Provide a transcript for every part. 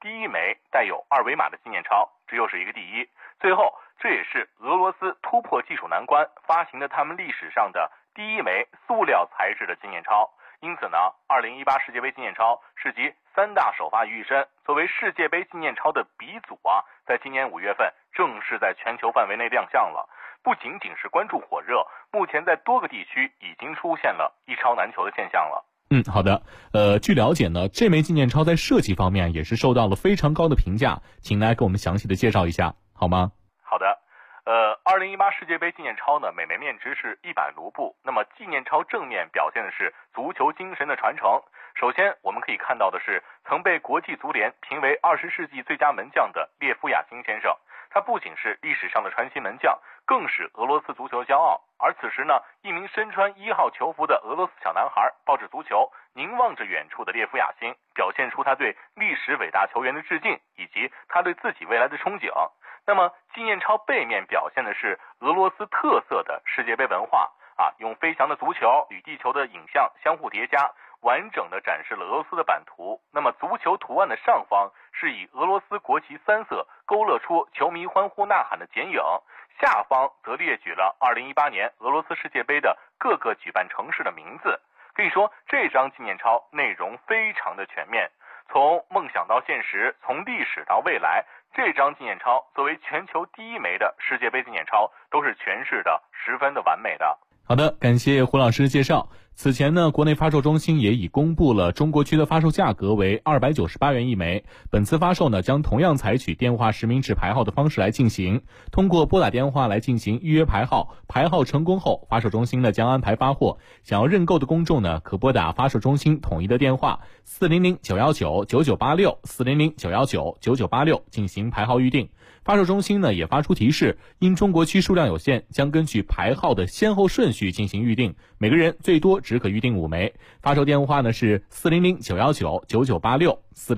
第一枚带有2维码的纪念钞，这又是一个第一。最后，这也是俄罗斯突破技术难关发行的他们历史上的第一枚塑料材质的纪念钞。因此呢，2018世界杯纪念钞是集3大首发于一身，作为世界杯纪念钞的鼻祖啊，在今年5月份正式在全球范围内亮相了。不仅仅是关注火热，目前在多个地区已经出现了一钞难求的现象了。 好的。据了解呢，这枚纪念钞在设计方面也是受到了非常高的评价，请来给我们详细的介绍一下，好吗？ 好的。2018世界杯纪念钞呢，每枚面值是100卢布。那么纪念钞正面表现的是足球精神的传承。首先我们可以看到的是曾被国际足联评为20世纪最佳门将的列夫亚辛先生，他不仅是历史上的传奇门将，更是俄罗斯足球骄傲。而此时呢，一名身穿1号球服的俄罗斯小男孩抱着足球，凝望着远处的列夫亚辛，表现出他对历史伟大球员的致敬，以及他对自己未来的憧憬。那么纪念钞背面表现的是俄罗斯特色的世界杯文化用飞翔的足球与地球的影像相互叠加，完整的展示了俄罗斯的版图。那么足球图案的上方是以俄罗斯国旗3色勾勒出球迷欢呼呐喊的剪影，下方则列举了2018年俄罗斯世界杯的各个举办城市的名字。可以说这张纪念钞内容非常的全面，从梦想到现实，从历史到未来，这张纪念钞作为全球第一枚的世界杯纪念钞，都是诠释的十分的完美的。 好的，感谢胡老师的介绍。此前呢，国内发售中心也已公布了中国区的发售价格为298元一枚。本次发售呢，将同样采取电话实名制排号的方式来进行，通过拨打电话来进行预约排号，排号成功后，发售中心呢将安排发货。想要认购的公众呢，可拨打发售中心统一的电话400-919-9986 400-919-9986进行排号预定。发售中心呢也发出提示，因中国区数量有限，将根据排号的先后顺序进行预定，每个人最多只可预定5枚。发售电话呢是400-919-9986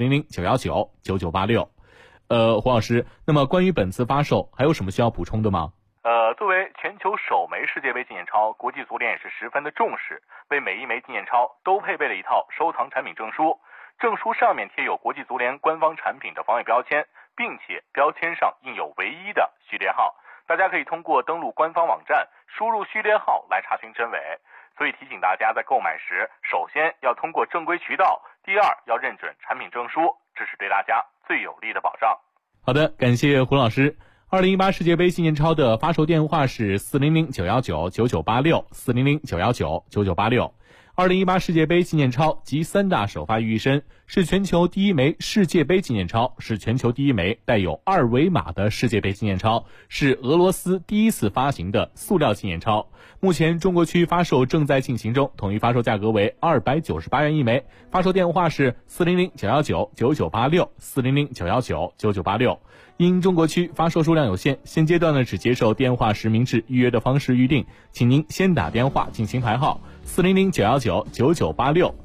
400-919-9986。胡老师，那么关于本次发售还有什么需要补充的吗？ 作为全球首枚世界杯纪念钞，国际足联也是十分的重视，为每一枚纪念钞都配备了一套收藏产品证书。证书上面贴有国际足联官方产品的防伪标签，并且标签上印有唯一的序列号。大家可以通过登录官方网站输入序列号来查询真伪。所以提醒大家在购买时，首先要通过正规渠道，第二要认准产品证书，这是对大家最有力的保障。 好的，感谢胡老师。2018世界杯纪念钞的发售电话是400-919-9986 400-919-9986。2018世界杯纪念钞集3大首发于一身，是全球第一枚世界杯纪念钞，是全球第一枚带有2维码的世界杯纪念钞，是俄罗斯第一次发行的塑料纪念钞。目前中国区发售正在进行中，统一发售价格为298元一枚，发售电话是400-919-9986 400-919-9986。因中国区发售数量有限，现阶段呢只接受电话实名制预约的方式预定，请您先打电话进行排号400-919-9986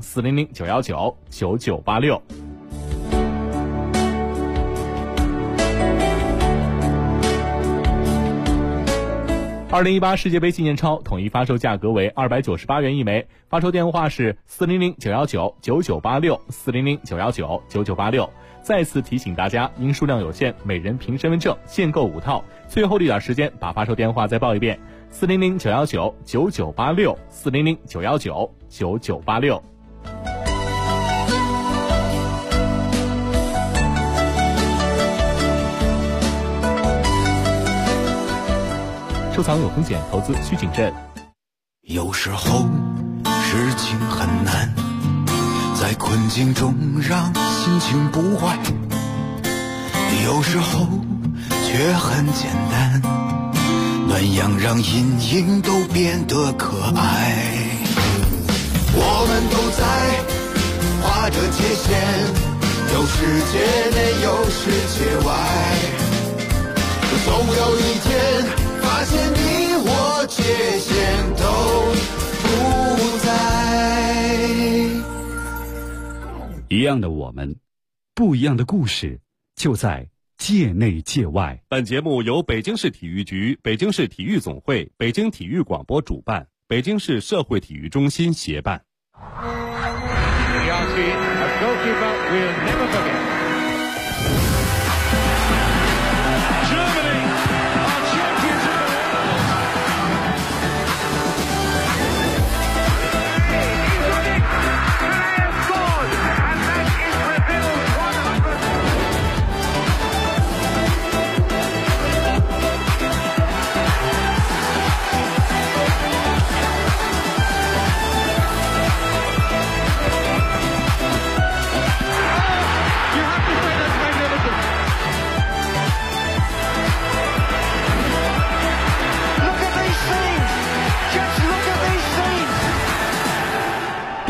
400-919-9986。2018世界杯纪念钞统一发售价格为298元一枚，发售电话是400-919-9986 400-919-9986。再次提醒大家，因数量有限，每人凭身份证限购5套。最后的一点时间，把发售电话再报一遍：400-919-9986 400-919-9986。收藏有风险，投资需谨慎。 有时候事情很难，在困境中让心情不坏，有时候却很简单，暖阳让阴影都变得可爱。我们都在划着界限，有世界内有世界外，总有一天发现你我界限都不在。 一样的我们，不一样的故事，就在界内界外。 本节目由北京市体育局、北京市体育总会、北京体育广播主办，北京市社会体育中心协办。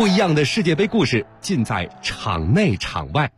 不一样的世界杯故事尽在场内场外。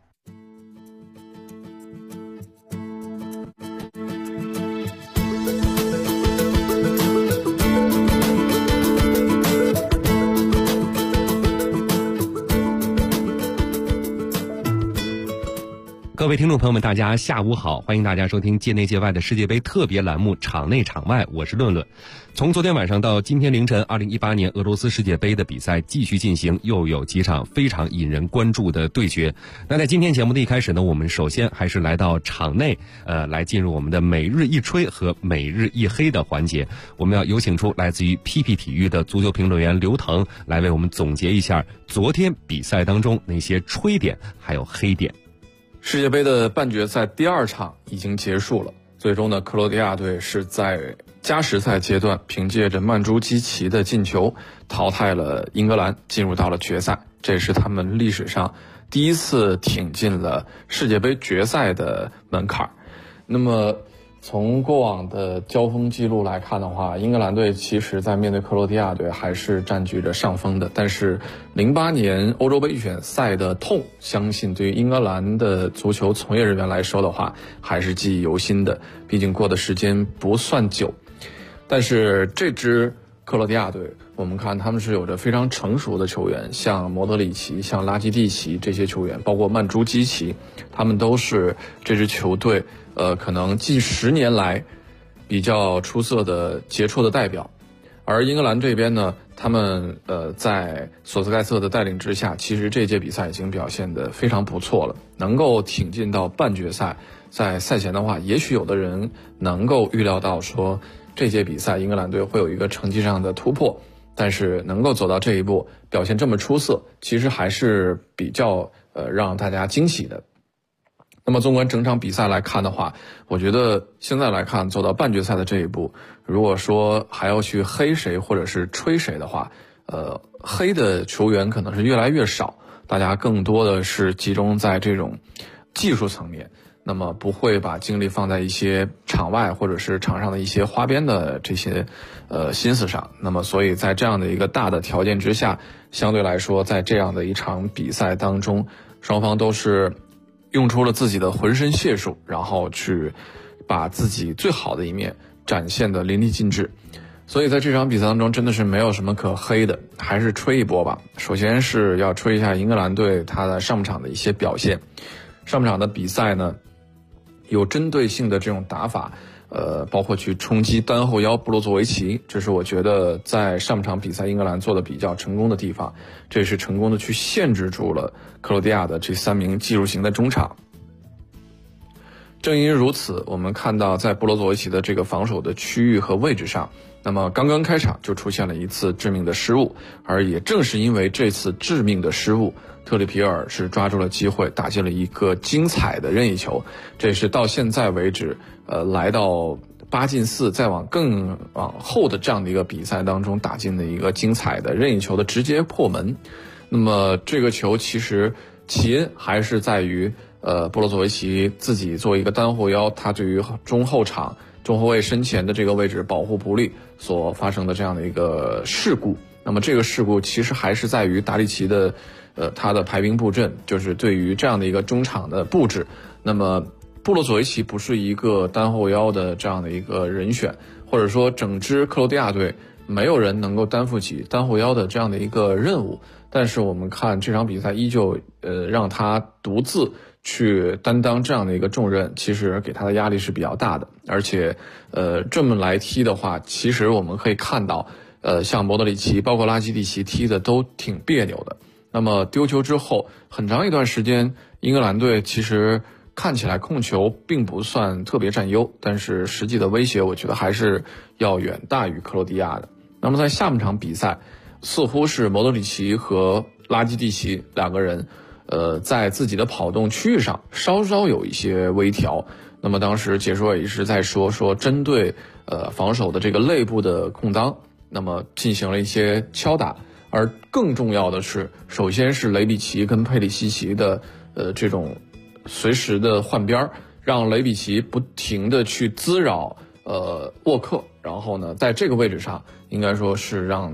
各位听众朋友们，大家下午好，欢迎大家收听界内界外的世界杯特别栏目场内场外，我是论论。从昨天晚上到今天凌晨，2018年俄罗斯世界杯的比赛继续进行，又有几场非常引人关注的对决。那在今天节目的一开始呢，我们首先还是来到场内，来进入我们的每日一吹和每日一黑的环节。我们要有请出来自于 PP 体育的足球评论员刘腾，来为我们总结一下昨天比赛当中那些吹点还有黑点。 世界杯的半决赛第2场已经结束了，最终呢，克罗地亚队是在加时赛阶段凭借着曼朱基奇的进球淘汰了英格兰，进入到了决赛。这也是他们历史上第一次挺进了世界杯决赛的门槛。那么从过往的交锋记录来看的话，英格兰队其实在面对克罗地亚队还是占据着上风的。但是08年欧洲杯预选赛的痛，相信对于英格兰的足球从业人员来说的话，还是记忆犹新的。毕竟过的时间不算久。但是这支克罗地亚队，我们看他们是有着非常成熟的球员，像莫德里奇、像拉基蒂奇这些球员，包括曼朱基奇，他们都是这支球队可能近10年来比较出色的杰出的代表。而英格兰这边呢，他们在索斯盖特的带领之下，其实这届比赛已经表现得非常不错了，能够挺进到半决赛。在赛前的话，也许有的人能够预料到说这届比赛英格兰队会有一个成绩上的突破，但是能够走到这一步，表现这么出色，其实还是比较让大家惊喜的。那么纵观整场比赛来看的话，我觉得现在来看走到半决赛的这一步，如果说还要去黑谁或者是吹谁的话，黑的球员可能是越来越少，大家更多的是集中在这种技术层面，那么不会把精力放在一些场外或者是场上的一些花边的这些心思上。那么所以在这样的一个大的条件之下，相对来说在这样的一场比赛当中，双方都是用出了自己的浑身解数，然后去把自己最好的一面展现的淋漓尽致。所以在这场比赛当中真的是没有什么可黑的，还是吹一波吧。首先是要吹一下英格兰队他的上半场的一些表现。上半场的比赛呢，有针对性的这种打法，包括去冲击单后腰布罗佐维奇，这是我觉得在上半场比赛英格兰做的比较成功的地方，这是成功的去限制住了克罗地亚的这3名技术型的中场。正因如此，我们看到在布罗佐维奇的这个防守的区域和位置上，那么刚刚开场就出现了一次致命的失误，而也正是因为这次致命的失误，特里皮尔是抓住了机会打进了一个精彩的任意球，这也是到现在为止来到8进4再更往后的这样的一个比赛当中打进的一个精彩的任意球的直接破门。那么这个球其实起因还是在于布罗佐维奇自己作为一个单后腰，他对于中后场中后卫身前的这个位置保护不力所发生的这样的一个事故。那么这个事故其实还是在于达里奇的他的排兵布阵，就是对于这样的一个中场的布置。那么布罗佐维奇不是一个单后腰的这样的一个人选，或者说整支克罗地亚队没有人能够担负起单后腰的这样的一个任务。但是我们看这场比赛依旧让他独自去担当这样的一个重任，其实给他的压力是比较大的。而且这么来踢的话，其实我们可以看到像莫德里奇包括拉基蒂奇踢的都挺别扭的。那么丢球之后很长一段时间，英格兰队其实看起来控球并不算特别占优，但是实际的威胁我觉得还是要远大于克罗地亚的。那么在下半场比赛，似乎是莫德里奇和拉基蒂奇两个人在自己的跑动区域上稍稍有一些微调。那么当时解说也是在说针对防守的这个内部的空当，那么进行了一些敲打。而更重要的是，首先是雷比奇跟佩里西奇的这种随时的换边，让雷比奇不停的去滋扰沃克，然后呢在这个位置上应该说是让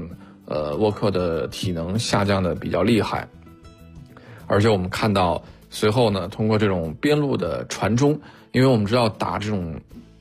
沃克的体能下降的比较厉害，而且我们看到随后呢，通过这种边路的传中，因为我们知道打这种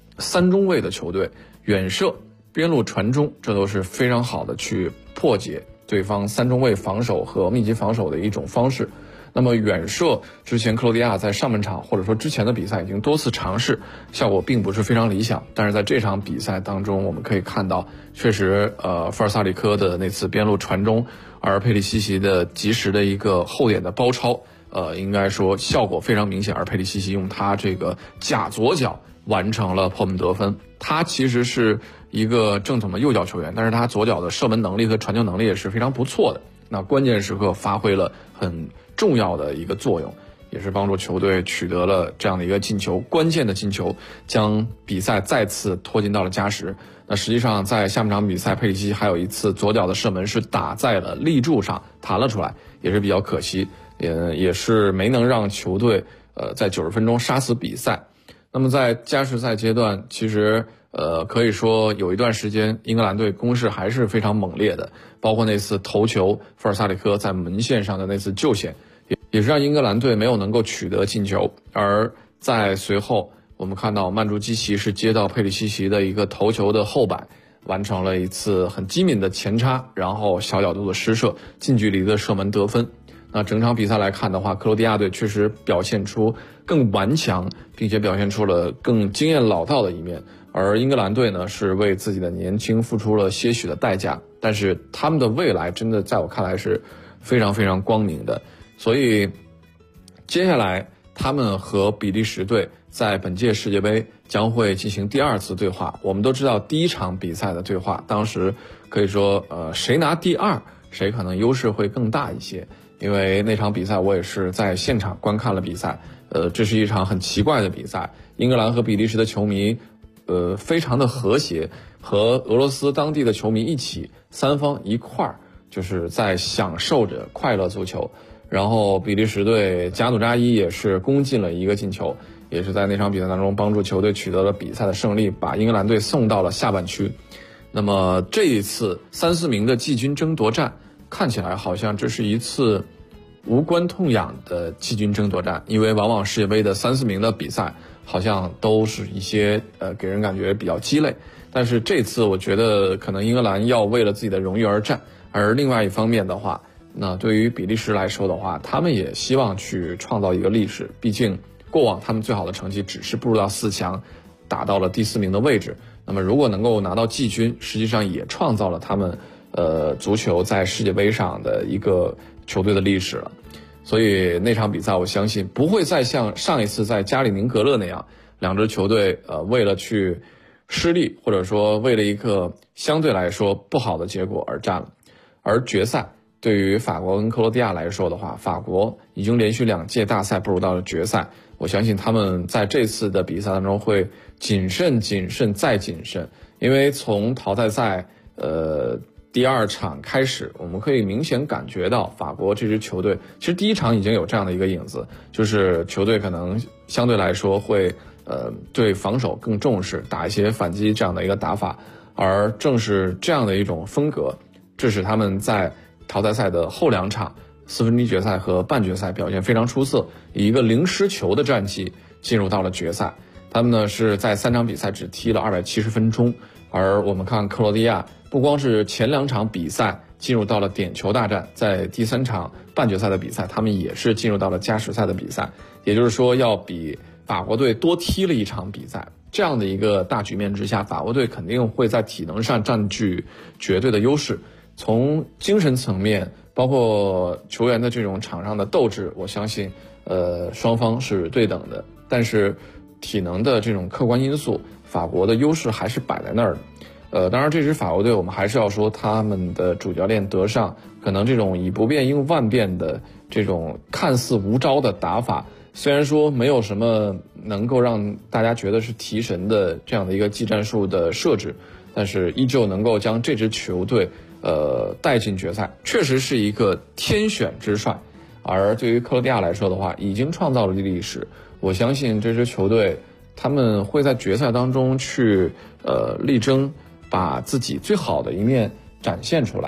3中卫的球队，远射、边路传中，这都是非常好的去破解对方3中卫防守和密集防守的一种方式。那么远射之前克罗地亚在上半场或者说之前的比赛已经多次尝试，效果并不是非常理想。但是在这场比赛当中，我们可以看到，确实富尔萨里科的那次边路传中，而佩里西奇的及时的一个后点的包抄，应该说效果非常明显。而佩里西奇用他这个假左脚完成了破门得分。他其实是一个正统的右脚球员，但是他左脚的射门能力和传球能力也是非常不错的。那关键时刻发挥了很重要的一个作用，也是帮助球队取得了这样的一个进球，关键的进球，将比赛再次拖进到了加时。那实际上在下半场比赛，佩里西奇还有一次左脚的射门是打在了立柱上弹了出来，也是比较可惜，也是没能让球队在90分钟杀死比赛。那么在加时赛阶段，其实可以说有一段时间英格兰队攻势还是非常猛烈的，包括那次头球富尔萨里科在门线上的那次救险，也是让英格兰队没有能够取得进球。而在随后我们看到曼朱基奇是接到佩里西奇的一个头球的后摆，完成了一次很机敏的前插，然后小角度的施射，近距离的射门得分。那整场比赛来看的话，克罗地亚队确实表现出更顽强，并且表现出了更经验老道的一面。而英格兰队呢，是为自己的年轻付出了些许的代价，但是他们的未来真的在我看来是非常非常光明的。所以接下来他们和比利时队在本届世界杯将会进行第2次对话。我们都知道第1场比赛的对话，当时可以说谁拿第2，谁可能优势会更大一些。因为那场比赛我也是在现场观看了比赛，这是一场很奇怪的比赛。英格兰和比利时的球迷非常的和谐，和俄罗斯当地的球迷一起3方一块儿就是在享受着快乐足球。然后比利时队加努扎伊也是攻进了一个进球，也是在那场比赛当中帮助球队取得了比赛的胜利，把英格兰队送到了下半区。那么这一次3、4名的季军争夺战，看起来好像这是一次无关痛痒的季军争夺战，因为往往世界杯的3、4名的比赛好像都是一些给人感觉比较鸡肋。但是这次我觉得可能英格兰要为了自己的荣誉而战，而另外一方面的话，那对于比利时来说的话，他们也希望去创造一个历史，毕竟过往他们最好的成绩只是步入到4强，打到了第4名的位置。那么如果能够拿到季军，实际上也创造了他们足球在世界杯上的一个球队的历史了。所以那场比赛我相信不会再像上一次在加里宁格勒那样，两支球队为了去失利，或者说为了一个相对来说不好的结果而战了。而决赛对于法国跟克罗地亚来说的话，法国已经连续2届大赛步入到了决赛，我相信他们在这次的比赛当中会谨慎再谨慎，因为从淘汰赛第2场开始，我们可以明显感觉到法国这支球队其实第1场已经有这样的一个影子，就是球队可能相对来说会对防守更重视，打一些反击这样的一个打法，而正是这样的一种风格，致使他们在淘汰赛的后2场4分之一决赛和半决赛表现非常出色，以一个0失球的战绩进入到了决赛。他们呢是在3场比赛只踢了270分钟，而我们看克罗地亚不光是前2场比赛进入到了点球大战，在第3场半决赛的比赛他们也是进入到了加时赛的比赛，也就是说要比法国队多踢了1场比赛。这样的一个大局面之下，法国队肯定会在体能上占据绝对的优势，从精神层面包括球员的这种场上的斗志，我相信双方是对等的，但是体能的这种客观因素，法国的优势还是摆在那儿的。当然这支法国队我们还是要说他们的主教练德尚可能这种以不变应万变的这种看似无招的打法，虽然说没有什么能够让大家觉得是提神的这样的一个技战术的设置，但是依旧能够将这支球队带进决赛，确实是一个天选之帅。而对于克罗地亚来说的话，已经创造了历史，我相信这支球队他们会在决赛当中去力争把自己最好的一面展现出来。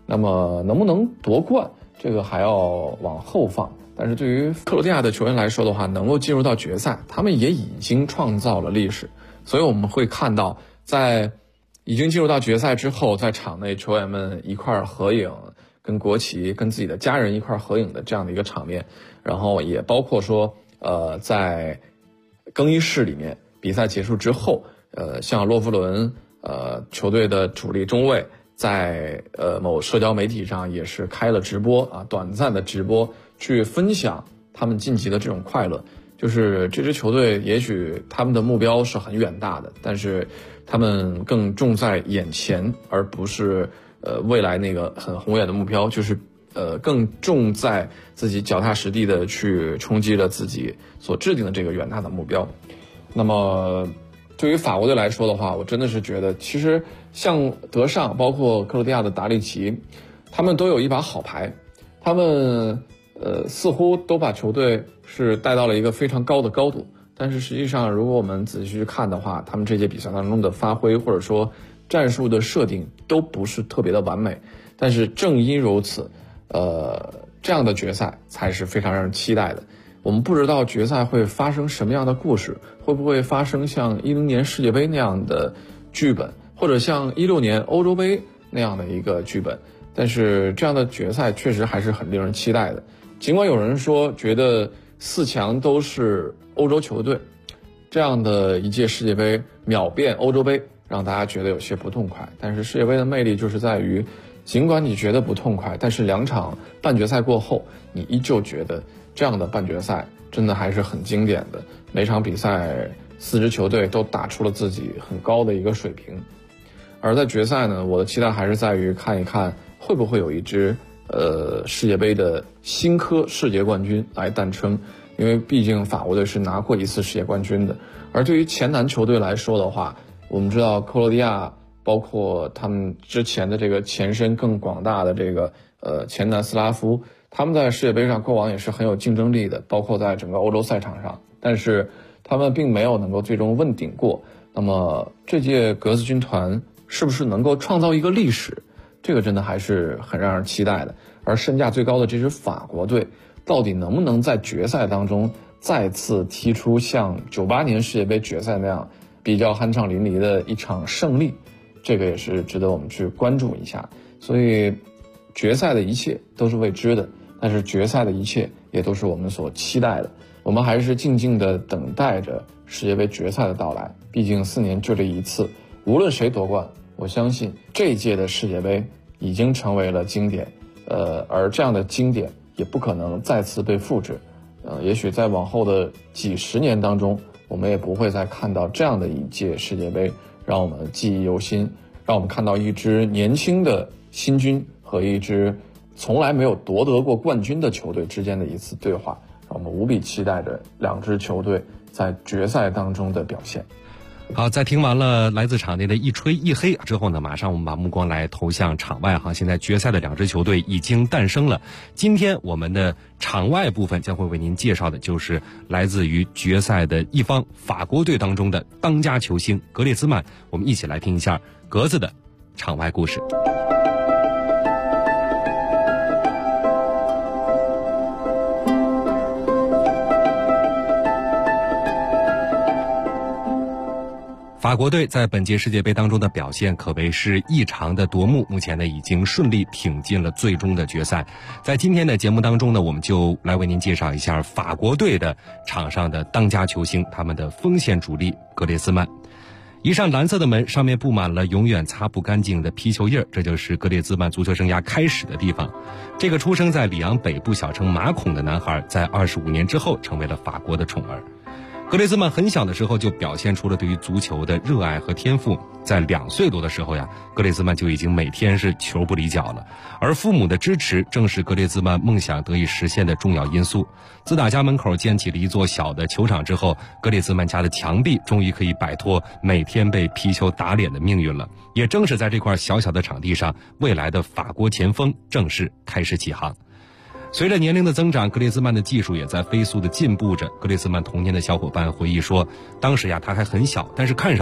那么能不能夺冠，这个还要往后放。但是对于克罗地亚的球员来说的话，能够进入到决赛，他们也已经创造了历史。所以我们会看到，在已经进入到决赛之后，在场内球员们一块合影，跟国旗、跟自己的家人一块合影的这样的一个场面，然后也包括说，在更衣室里面，比赛结束之后，像洛夫伦，球队的主力中卫，在某社交媒体上也是开了直播啊，短暂的直播，去分享他们晋级的这种快乐。就是这支球队也许他们的目标是很远大的，但是他们更重在眼前，而不是未来那个很宏远的目标，就是更重在自己脚踏实地的去冲击了自己所制定的这个远大的目标。那么对于法国队来说的话，我真的是觉得其实像德尚包括克罗地亚的达利奇，他们都有一把好牌，他们似乎都把球队是带到了一个非常高的高度，但是实际上如果我们仔细去看的话，他们这届比赛当中的发挥或者说战术的设定都不是特别的完美。但是正因如此，这样的决赛才是非常让人期待的。我们不知道决赛会发生什么样的故事，会不会发生像10年世界杯那样的剧本，或者像16年欧洲杯那样的一个剧本，但是这样的决赛确实还是很令人期待的。尽管有人说觉得4强都是欧洲球队，这样的一届世界杯秒变欧洲杯，让大家觉得有些不痛快，但是世界杯的魅力就是在于，尽管你觉得不痛快，但是2场半决赛过后，你依旧觉得这样的半决赛真的还是很经典的。每场比赛4支球队都打出了自己很高的一个水平。而在决赛呢，我的期待还是在于看一看会不会有一支世界杯的新科世界冠军来诞生，因为毕竟法国队是拿过1次世界冠军的。而对于前南球队来说的话，我们知道克罗地亚包括他们之前的这个前身更广大的这个前南斯拉夫，他们在世界杯上过往也是很有竞争力的，包括在整个欧洲赛场上，但是他们并没有能够最终问鼎过。那么这届格子军团是不是能够创造一个历史，这个真的还是很让人期待的。而身价最高的这支法国队到底能不能在决赛当中再次踢出像98年世界杯决赛那样比较酣畅淋漓的一场胜利，这个也是值得我们去关注一下。所以决赛的一切都是未知的，但是决赛的一切也都是我们所期待的。我们还是静静地等待着世界杯决赛的到来，毕竟4年就这一次，无论谁夺冠，我相信这一届的世界杯已经成为了经典，而这样的经典也不可能再次被复制。也许在往后的几十年当中，我们也不会再看到这样的一届世界杯，让我们记忆犹新，让我们看到一支年轻的新军和一支从来没有夺得过冠军的球队之间的一次对话，让我们无比期待着2支球队在决赛当中的表现。 好，在听完了来自场内的一吹一黑之后呢，马上我们把目光来投向场外哈。现在决赛的2支球队已经诞生了。今天我们的场外部分将会为您介绍的就是来自于决赛的一方法国队当中的当家球星格列兹曼。我们一起来听一下格子的场外故事。法国队在本届世界杯当中的表现可谓是异常的夺目，目前呢已经顺利挺进了最终的决赛。在今天的节目当中呢，我们就来为您介绍一下法国队的场上的当家球星，他们的锋线主力格列兹曼。一扇蓝色的门，上面布满了永远擦不干净的皮球印儿，这就是格列兹曼足球生涯开始的地方。这个出生在里昂北部小城马孔的男孩，在25年之后成为了法国的宠儿。格列兹曼很小的时候就表现出了对于足球的热爱和天赋，在2岁多的时候呀，格列兹曼就已经每天是球不离脚了。而父母的支持正是格列兹曼梦想得以实现的重要因素。自打家门口建起了一座小的球场之后，格列兹曼家的墙壁终于可以摆脱每天被皮球打脸的命运了。也正是在这块小小的场地上，未来的法国前锋正式开始起航。随着年龄的增长，格列兹曼的技术也在飞速的进步着。格列兹曼童年的小伙伴回忆说，当时呀他还很小，但是看上去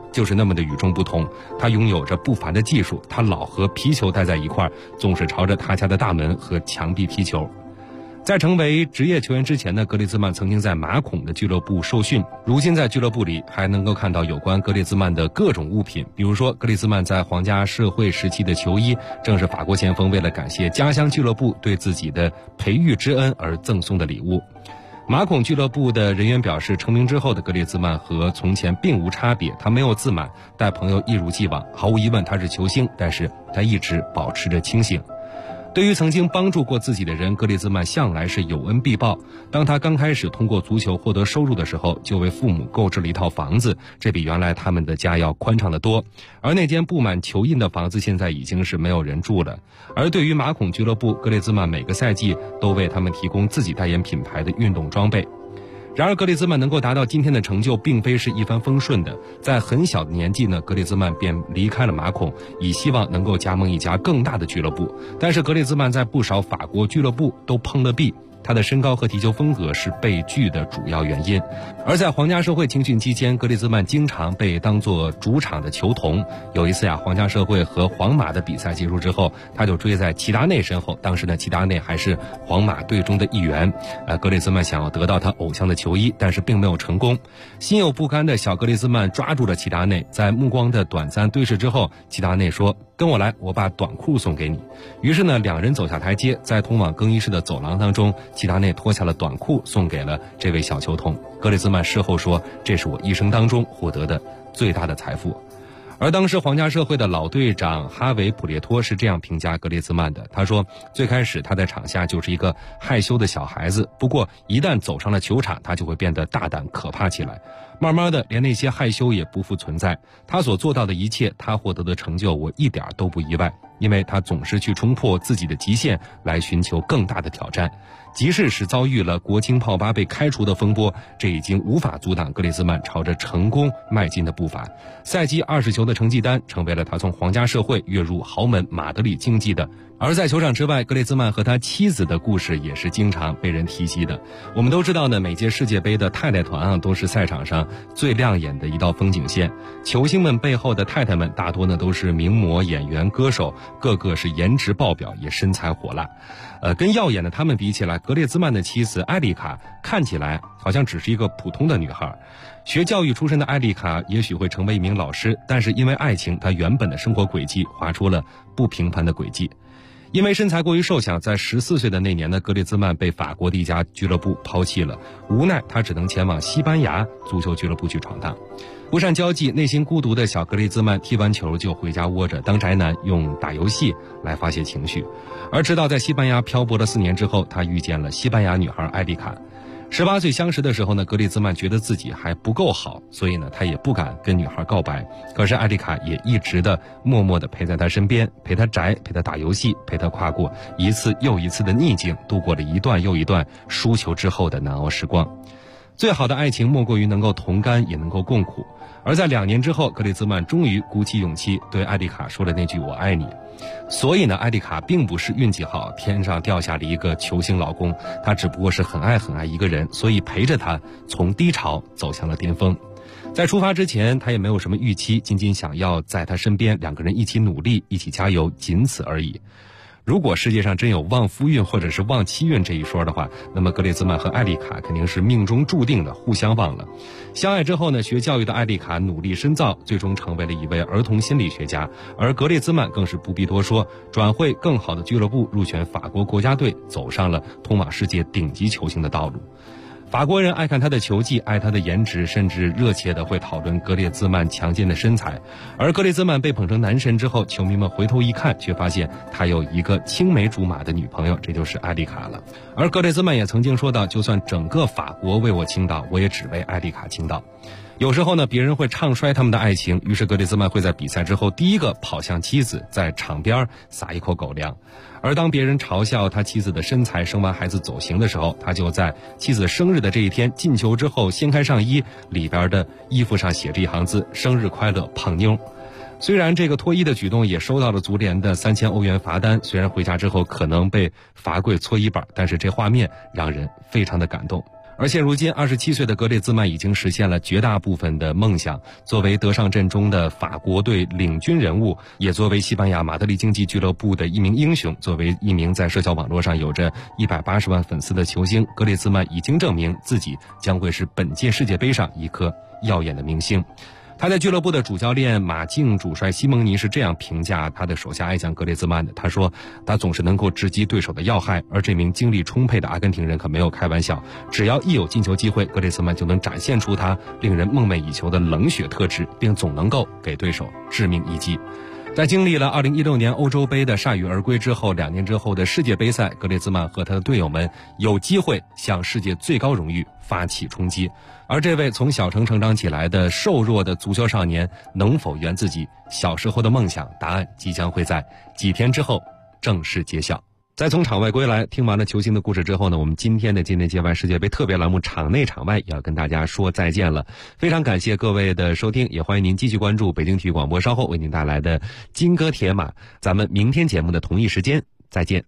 就是那么的与众不同。他拥有着不凡的技术，他老和皮球待在一块儿，总是朝着他家的大门和墙壁踢球。在成为职业球员之前呢，格列兹曼曾经在马孔的俱乐部受训。如今在俱乐部里还能够看到有关格列兹曼的各种物品，比如说格列兹曼在皇家社会时期的球衣，正是法国前锋为了感谢家乡俱乐部对自己的培育之恩而赠送的礼物。马孔俱乐部的人员表示，成名之后的格列兹曼和从前并无差别，他没有自满，待朋友一如既往。毫无疑问他是球星，但是他一直保持着清醒。对于曾经帮助过自己的人，格列兹曼向来是有恩必报。当他刚开始通过足球获得收入的时候，就为父母购置了一套房子，这比原来他们的家要宽敞得多。而那间布满球印的房子现在已经是没有人住了。而对于马孔俱乐部，格列兹曼每个赛季都为他们提供自己代言品牌的运动装备。然而格列兹曼能够达到今天的成就，并非是一帆风顺的。在很小的年纪呢，格列兹曼便离开了马孔，以希望能够加盟一家更大的俱乐部。但是格列兹曼在不少法国俱乐部都碰了壁，他的身高和踢球风格是被拒的主要原因。而在皇家社会青训期间，格列兹曼经常被当作主场的球童。有一次呀，皇家社会和皇马的比赛结束之后，他就追在齐达内身后。当时呢，齐达内还是皇马队中的一员。格列兹曼想要得到他偶像的球衣，但是并没有成功。心有不甘的小格列兹曼抓住了齐达内，在目光的短暂对视之后，齐达内说：“跟我来，我把短裤送给你。”于是呢，两人走下台阶，在通往更衣室的走廊当中，齐达内脱下了短裤送给了这位小球童。格列兹曼事后说：“这是我一生当中获得的最大的财富。”而当时皇家社会的老队长哈维·普列托是这样评价格列兹曼的，他说：“最开始他在场下就是一个害羞的小孩子，不过一旦走上了球场，他就会变得大胆可怕起来。慢慢的，连那些害羞也不复存在。他所做到的一切，他获得的成就，我一点都不意外，因为他总是去冲破自己的极限，来寻求更大的挑战。即使遭遇了国青炮吧被开除的风波，这已经无法阻挡格列兹曼朝着成功迈进的步伐。赛季20球的成绩单成为了他从皇家社会跃入豪门马德里竞技的。而在球场之外，格列兹曼和他妻子的故事也是经常被人提及的。我们都知道呢，每届世界杯的太太团都是赛场上最亮眼的一道风景线。球星们背后的太太们大多呢都是名模、演员、歌手，个个是颜值爆表，也身材火辣。跟耀眼的他们比起来，格列兹曼的妻子艾丽卡看起来好像只是一个普通的女孩。学教育出身的艾丽卡也许会成为一名老师，但是因为爱情，她原本的生活轨迹划出了不平凡的轨迹。因为身材过于瘦小，在14岁的那年呢，格列兹曼被法国的一家俱乐部抛弃了，无奈他只能前往西班牙足球俱乐部去闯荡。不善交际、内心孤独的小格列兹曼踢完球就回家窝着当宅男，用打游戏来发泄情绪。而直到在西班牙漂泊了4年之后，他遇见了西班牙女孩艾丽卡。18岁相识的时候呢，格列兹曼觉得自己还不够好，所以呢，他也不敢跟女孩告白。可是艾丽卡也一直的默默的陪在他身边，陪他宅，陪他打游戏，陪他跨过一次又一次的逆境，度过了一段又一段输球之后的难熬时光。最好的爱情莫过于能够同甘，也能够共苦。而在2年之后，格列兹曼终于鼓起勇气对艾丽卡说了那句“我爱你”。所以呢，艾丽卡并不是运气好，天上掉下了一个球星老公，她只不过是很爱很爱一个人，所以陪着他从低潮走向了巅峰。在出发之前，他也没有什么预期，仅仅想要在他身边，两个人一起努力，一起加油，仅此而已。如果世界上真有旺夫运或者是旺妻运这一说的话，那么格列兹曼和艾丽卡肯定是命中注定的互相忘了。相爱之后呢，学教育的艾丽卡努力深造，最终成为了一位儿童心理学家，而格列兹曼更是不必多说，转会更好的俱乐部，入选法国国家队，走上了通往世界顶级球星的道路。法国人爱看他的球技，爱他的颜值，甚至热切地会讨论格列兹曼强健的身材。而格列兹曼被捧成男神之后，球迷们回头一看，却发现他有一个青梅竹马的女朋友，这就是艾丽卡了。而格列兹曼也曾经说到，就算整个法国为我倾倒，我也只为艾丽卡倾倒。有时候呢，别人会唱衰他们的爱情，于是格列兹曼会在比赛之后第一个跑向妻子，在场边撒一口狗粮。而当别人嘲笑他妻子的身材，生完孩子走形的时候，他就在妻子生日的这一天进球之后掀开上衣，里边的衣服上写着一行字：生日快乐，胖妞。虽然这个脱衣的举动也收到了足联的3000欧元罚单，虽然回家之后可能被罚跪搓衣板，但是这画面让人非常的感动。 而现如今27岁的格列兹曼已经实现了绝大部分的梦想，作为德尚阵中的法国队领军人物，也作为西班牙马德里竞技俱乐部的一名英雄，作为一名在社交网络上有着180万粉丝的球星，格列兹曼已经证明自己将会是本届世界杯上一颗耀眼的明星。他在俱乐部的主教练马竞主帅西蒙尼是这样评价他的手下爱将格列兹曼的，他说他总是能够直击对手的要害，而这名精力充沛的阿根廷人可没有开玩笑，只要一有进球机会，格列兹曼就能展现出他令人梦寐以求的冷血特质，并总能够给对手致命一击。在经历了2016年欧洲杯的铩羽而归之后，2年之后的世界杯赛，格列兹曼和他的队友们有机会向世界最高荣誉发起冲击。而这位从小城成长起来的瘦弱的足球少年，能否圆自己小时候的梦想？答案即将会在几天之后正式揭晓。在从场外归来，听完了球星的故事之后呢，我们今天的界内界外世界杯特别栏目场内场外也要跟大家说再见了。非常感谢各位的收听，也欢迎您继续关注北京体育广播稍后为您带来的金戈铁马。咱们明天节目的同一时间再见。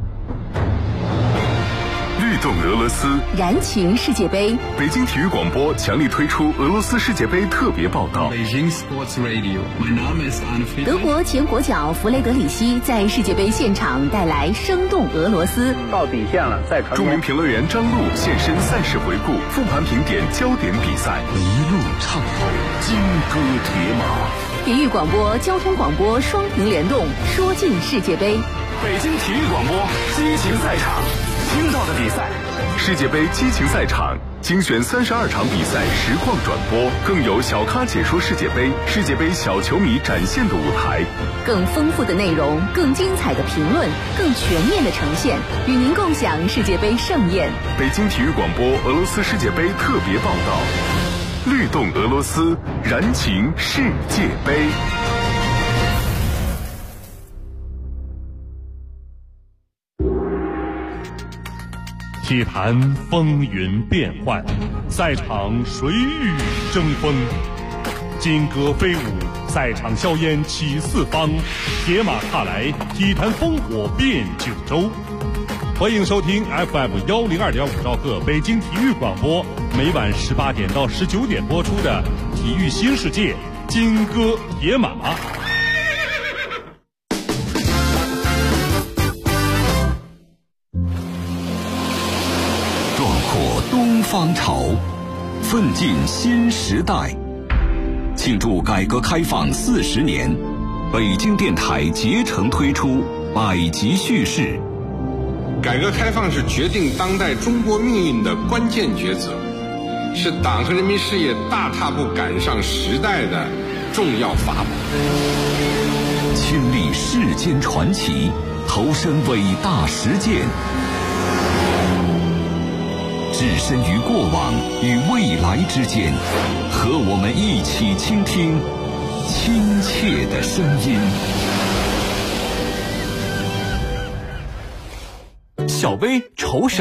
律动俄罗斯， 燃情世界杯。 北京体育广播强力推出俄罗斯世界杯特别报道。 德国前国脚弗雷德里希在世界杯现场带来生动俄罗斯。 到底线了，再传。 著名评论员张璐现身赛事回顾，复盘评点焦点比赛，一路畅通，金戈铁马。 体育广播、交通广播双屏联动，说尽世界杯。 北京体育广播激情赛场，听到的比赛，世界杯激情赛场精选32场比赛实况转播，更有小咖解说世界杯，世界杯小球迷展现的舞台， 更丰富的内容，更精彩的评论，更全面的呈现，与您共享世界杯盛宴。 北京体育广播俄罗斯世界杯特别报道，律动俄罗斯，燃情世界杯。 体坛风云变幻，赛场谁与争锋？金戈飞舞，赛场硝烟起四方，铁马踏来，体坛烽火遍九州。欢迎收听 FM102.5兆赫北京体育广播，每晚18点到19点播出的《体育新世界》金戈铁马。 东方潮，奋进新时代。庆祝改革开放40年，北京电台竭诚推出百集叙事。 改革开放是决定当代中国命运的关键抉择，是党和人民事业大踏步赶上时代的重要法宝。 亲历世间传奇，投身伟大实践，置身于过往与未来之间，和我们一起倾听亲切的声音。 小薇愁啥？